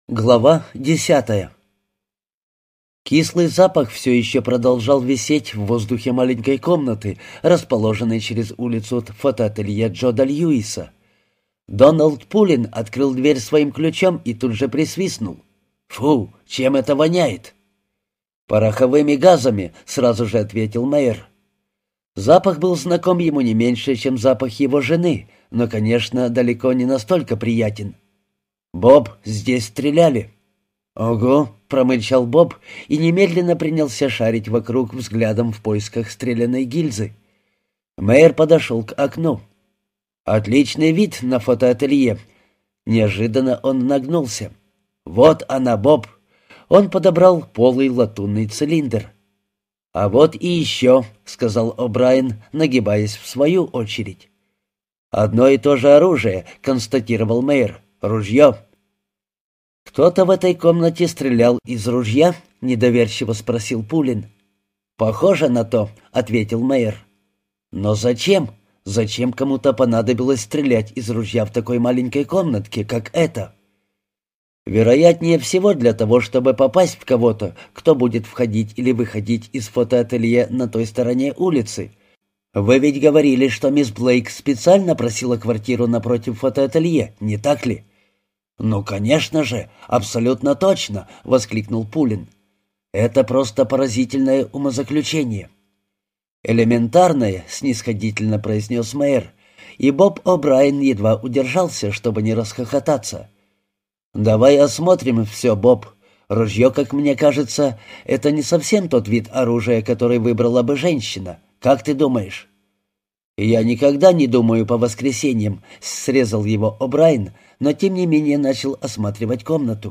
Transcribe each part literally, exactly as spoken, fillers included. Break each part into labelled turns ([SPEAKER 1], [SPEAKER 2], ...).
[SPEAKER 1] Глава десятая. Кислый запах все еще продолжал висеть в воздухе маленькой комнаты, расположенной через улицу от фотоателье Джода Льюиса. Дональд Пулин открыл дверь своим ключом и тут же присвистнул. «Фу, чем это воняет?» «Пороховыми газами», — сразу же ответил мэр. Запах был знаком ему не меньше, чем запах его жены, но, конечно, далеко не настолько приятен. «Боб, здесь стреляли». «Ого», — промычал Боб и немедленно принялся шарить вокруг взглядом в поисках стрелянной гильзы. Мэр подошел к окну. «Отличный вид на фотоателье». Неожиданно он нагнулся. «Вот она, Боб». Он подобрал полый латунный цилиндр. «А вот и еще», — сказал О'Брайен, нагибаясь в свою очередь. «Одно и то же оружие», — констатировал мэр. «Ружье». «Кто-то в этой комнате стрелял из ружья?» — недоверчиво спросил Пулин. «Похоже на то», — ответил мэр. «Но зачем? Зачем кому-то понадобилось стрелять из ружья в такой маленькой комнатке, как эта?» «Вероятнее всего для того, чтобы попасть в кого-то, кто будет входить или выходить из фотоателье на той стороне улицы. Вы ведь говорили, что мисс Блейк специально просила квартиру напротив фотоателье, не так ли?» «Ну, конечно же, абсолютно точно!» — воскликнул Пулин. «Это просто поразительное умозаключение». «Элементарное», — снисходительно произнес мэр, и Боб О'Брайен едва удержался, чтобы не расхохотаться. «Давай осмотрим все, Боб. Ружье, как мне кажется, это не совсем тот вид оружия, который выбрала бы женщина. Как ты думаешь?» «Я никогда не думаю по воскресеньям», — срезал его О'Брайен, но тем не менее начал осматривать комнату.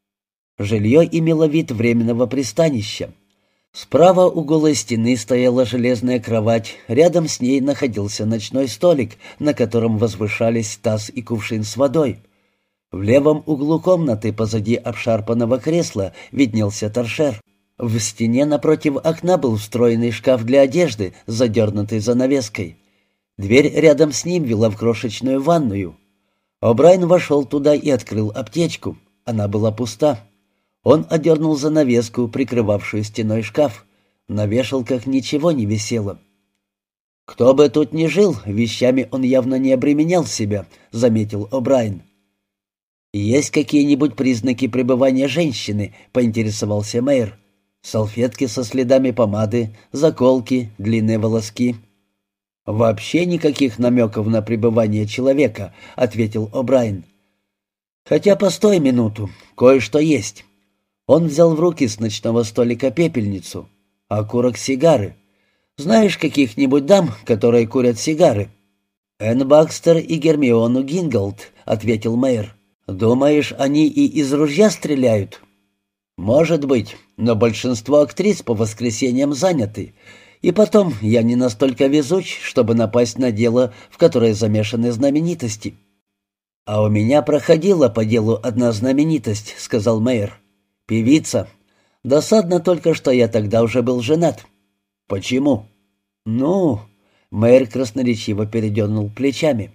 [SPEAKER 1] Жилье имело вид временного пристанища. Справа у голой стены стояла железная кровать, рядом с ней находился ночной столик, на котором возвышались таз и кувшин с водой. В левом углу комнаты позади обшарпанного кресла виднелся торшер. В стене напротив окна был встроенный шкаф для одежды, задернутый занавеской. Дверь рядом с ним вела в крошечную ванную. О'Брайен вошел туда и открыл аптечку. Она была пуста. Он одернул занавеску, прикрывавшую стеной шкаф. На вешалках ничего не висело. «Кто бы тут ни жил, вещами он явно не обременял себя», — заметил О'Брайен. «Есть какие-нибудь признаки пребывания женщины?» — поинтересовался мэр. «Салфетки со следами помады, заколки, длинные волоски». «Вообще никаких намеков на пребывание человека», — ответил О'Брайен. «Хотя постой минуту, кое-что есть». Он взял в руки с ночного столика пепельницу. «Окурок сигары. Знаешь каких-нибудь дам, которые курят сигары?» «Энн Бакстер и Гермиону Гинголд», — ответил мэр. «Думаешь, они и из ружья стреляют?» «Может быть, но большинство актрис по воскресеньям заняты. И потом, я не настолько везуч, чтобы напасть на дело, в которое замешаны знаменитости». «А у меня проходила по делу одна знаменитость», — сказал мэр. «Певица. Досадно только, что я тогда уже был женат». «Почему?» «Ну...» — мэр красноречиво передернул плечами.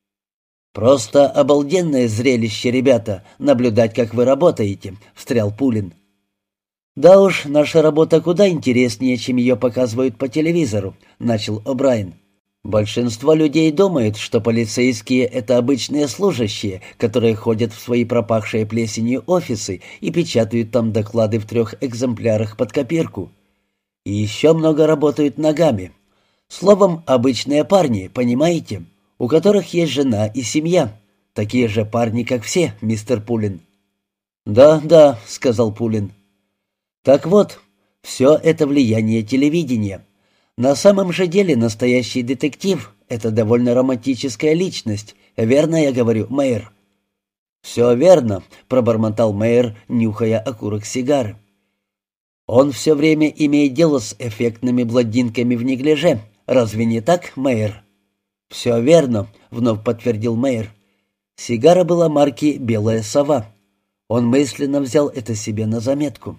[SPEAKER 1] «Просто обалденное зрелище, ребята, наблюдать, как вы работаете», — встрял Пулин. «Да уж, наша работа куда интереснее, чем ее показывают по телевизору», — начал О'Брайен. «Большинство людей думают, что полицейские — это обычные служащие, которые ходят в свои пропахшие плесенью офисы и печатают там доклады в трех экземплярах под копирку. И еще много работают ногами. Словом, обычные парни, понимаете, у которых есть жена и семья. Такие же парни, как все, мистер Пулин». «Да, да», — сказал Пулин. «Так вот, все это влияние телевидения. На самом же деле настоящий детектив — это довольно романтическая личность. Верно я говорю, мэр?» «Все верно», — пробормотал мэр, нюхая окурок сигары. «Он все время имеет дело с эффектными блондинками в неглиже. Разве не так, мэр?» «Все верно», — вновь подтвердил мэр. Сигара была марки «Белая сова». Он мысленно взял это себе на заметку.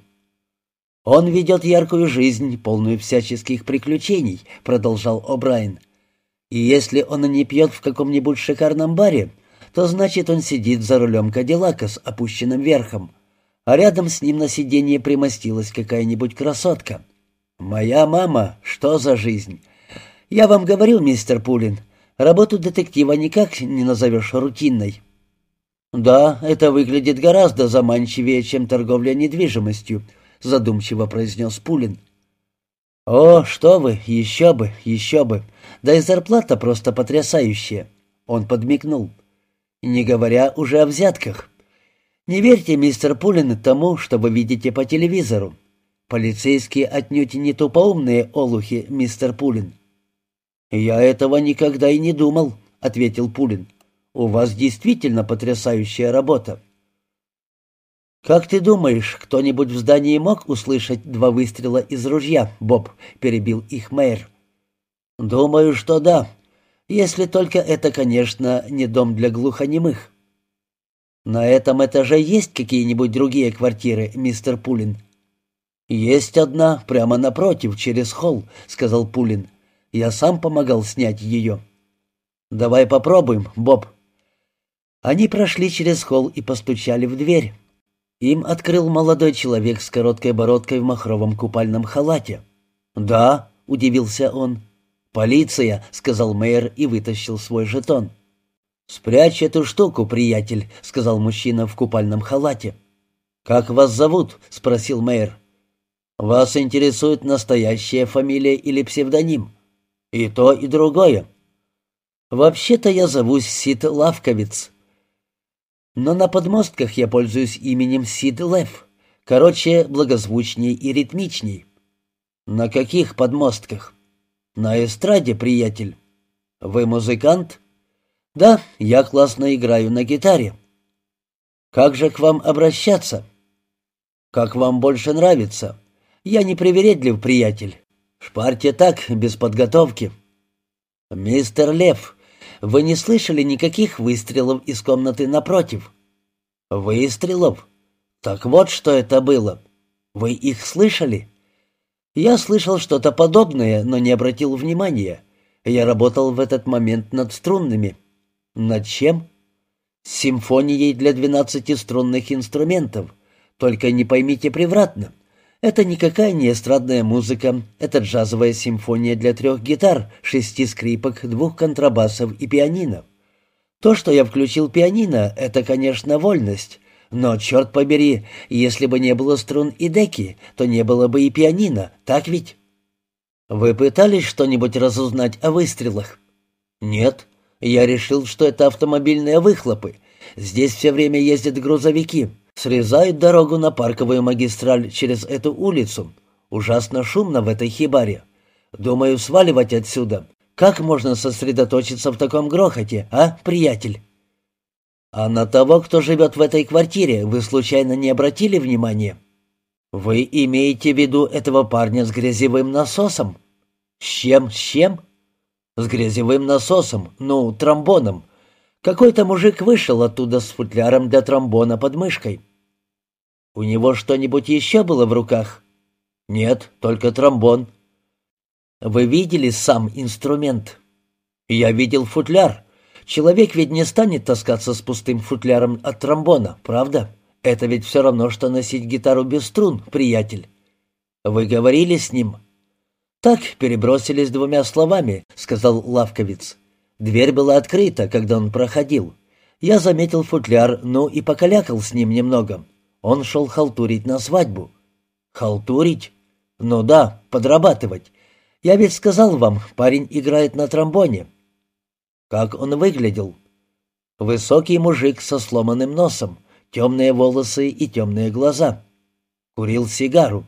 [SPEAKER 1] «Он ведет яркую жизнь, полную всяческих приключений», — продолжал О'Брайен. «И если он не пьет в каком-нибудь шикарном баре, то значит он сидит за рулем Кадиллака с опущенным верхом, а рядом с ним на сиденье примостилась какая-нибудь красотка. Моя мама, что за жизнь? Я вам говорил, мистер Пулин, работу детектива никак не назовешь рутинной. «Да, это выглядит гораздо заманчивее, чем торговля недвижимостью», — задумчиво произнес Пулин. «О, что вы, еще бы, еще бы. Да и зарплата просто потрясающая». Он подмигнул. «Не говоря уже о взятках. Не верьте, мистер Пулин, тому, что вы видите по телевизору. Полицейские отнюдь не тупоумные олухи, мистер Пулин». «Я этого никогда и не думал», — ответил Пулин. «У вас действительно потрясающая работа». «Как ты думаешь, кто-нибудь в здании мог услышать два выстрела из ружья, Боб?» — перебил их мэр. «Думаю, что да. Если только это, конечно, не дом для глухонемых». «На этом этаже есть какие-нибудь другие квартиры, мистер Пулин?» «Есть одна, прямо напротив, через холл», — сказал Пулин. «Я сам помогал снять ее». «Давай попробуем, Боб». Они прошли через холл и постучали в дверь. Им открыл молодой человек с короткой бородкой в махровом купальном халате. «Да», — удивился он. «Полиция», — сказал мэр и вытащил свой жетон. «Спрячь эту штуку, приятель», — сказал мужчина в купальном халате. «Как вас зовут?» — спросил мэр. «Вас интересует настоящая фамилия или псевдоним?» «И то, и другое». «Вообще-то я зовусь Сид Лавковиц. Но на подмостках я пользуюсь именем Сид Лев. Короче, благозвучней и ритмичней». «На каких подмостках?» «На эстраде, приятель». «Вы музыкант?» «Да, я классно играю на гитаре». «Как же к вам обращаться?» «Как вам больше нравится. Я не привередлив, приятель. Шпарьте так, без подготовки». «Мистер Лев, вы не слышали никаких выстрелов из комнаты напротив?» «Выстрелов? Так вот, что это было. Вы их слышали?» «Я слышал что-то подобное, но не обратил внимания. Я работал в этот момент над струнными». «Над чем?» «Симфонией для двенадцати струнных инструментов. Только не поймите превратно. Это никакая не эстрадная музыка, это джазовая симфония для трех гитар, шести скрипок, двух контрабасов и пианино. То, что я включил пианино, это, конечно, вольность, но, черт побери, если бы не было струн и деки, то не было бы и пианино, так ведь?» «Вы пытались что-нибудь разузнать о выстрелах?» «Нет, я решил, что это автомобильные выхлопы. Здесь все время ездят грузовики». Срезают дорогу на парковую магистраль через эту улицу. Ужасно шумно в этой хибаре. Думаю, сваливать отсюда. Как можно сосредоточиться в таком грохоте, а, приятель?» «А на того, кто живет в этой квартире, вы случайно не обратили внимания?» «Вы имеете в виду этого парня с грязевым насосом?» «С чем, с чем?» «С грязевым насосом, ну, тромбоном. Какой-то мужик вышел оттуда с футляром для тромбона под мышкой». «У него что-нибудь еще было в руках?» «Нет, только тромбон». «Вы видели сам инструмент?» «Я видел футляр. Человек ведь не станет таскаться с пустым футляром от тромбона, правда? Это ведь все равно, что носить гитару без струн, приятель». «Вы говорили с ним?» «Так, перебросились двумя словами», — сказал Лавковиц. «Дверь была открыта, когда он проходил. Я заметил футляр, ну и покалякал с ним немного. Он шел халтурить на свадьбу». «Халтурить? Ну да, подрабатывать. Я ведь сказал вам, парень играет на тромбоне». «Как он выглядел?» «Высокий мужик со сломанным носом, темные волосы и темные глаза. Курил сигару».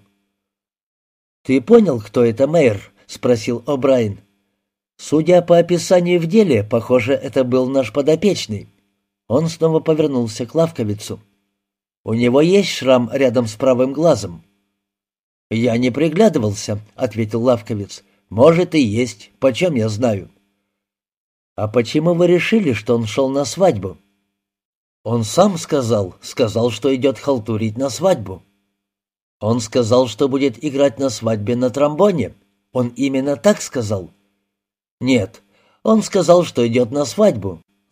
[SPEAKER 1] «Ты понял, кто это мэр?» — спросил О'Брайен. «Судя по описанию в деле, похоже, это был наш подопечный». Он снова повернулся к Лавковицу. «У него есть шрам рядом с правым глазом?» «Я не приглядывался», — ответил Лавковиц. «Может и есть, почем я знаю». «А почему вы решили, что он шел на свадьбу?» «Он сам сказал, сказал, что идет халтурить на свадьбу». «Он сказал, что будет играть на свадьбе на тромбоне? Он именно так сказал?» «Нет, он сказал, что идет на свадьбу.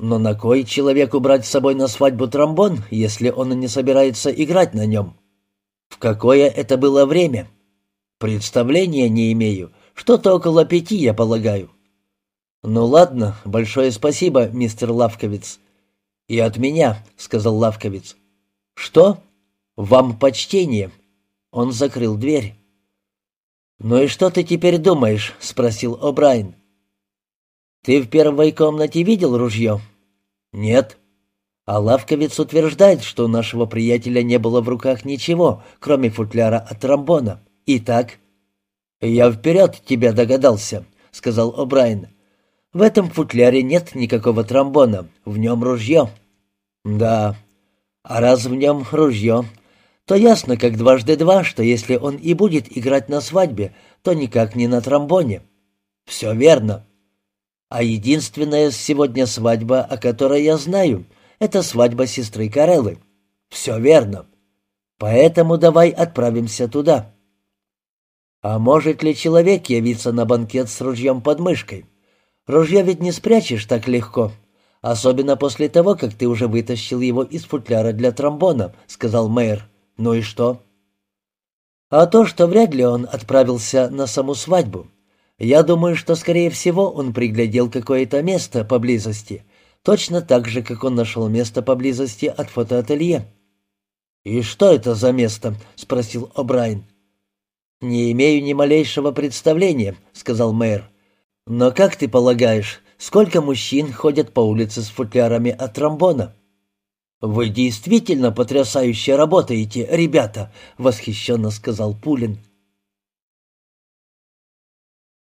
[SPEAKER 1] Но на кой человеку брать с собой на свадьбу тромбон, если он не собирается играть на нем? В какое это было время? Представления не имею. Что-то около пяти, я полагаю. Ну ладно, большое спасибо, мистер Лавковиц. И от меня, сказал Лавковиц. Что? Вам почтение. Он закрыл дверь. «Ну и что ты теперь думаешь?» — спросил О'Брайен. «Ты в первой комнате видел ружье?» «Нет». А Лавковиц утверждает, что у нашего приятеля не было в руках ничего, кроме футляра от тромбона. Итак, «Я вперед тебя догадался», — сказал О'Брайен. «В этом футляре нет никакого тромбона, в нем ружье». «Да, а раз в нем ружье, то ясно, как дважды два, что если он и будет играть на свадьбе, то никак не на тромбоне». «Все верно. А единственная сегодня свадьба, о которой я знаю, это свадьба сестры Кареллы». «Все верно. Поэтому давай отправимся туда». «А может ли человек явиться на банкет с ружьем под мышкой? Ружье ведь не спрячешь так легко, особенно после того, как ты уже вытащил его из футляра для тромбона», — сказал мэр. «Ну и что?» «А то, что вряд ли он отправился на саму свадьбу. Я думаю, что, скорее всего, он приглядел какое-то место поблизости, точно так же, как он нашел место поблизости от фотоателье». «И что это за место?» — спросил О'Брайен. «Не имею ни малейшего представления», — сказал мэр. «Но как ты полагаешь, сколько мужчин ходят по улице с футлярами от тромбона?» «Вы действительно потрясающе работаете, ребята», — восхищенно сказал Пулин.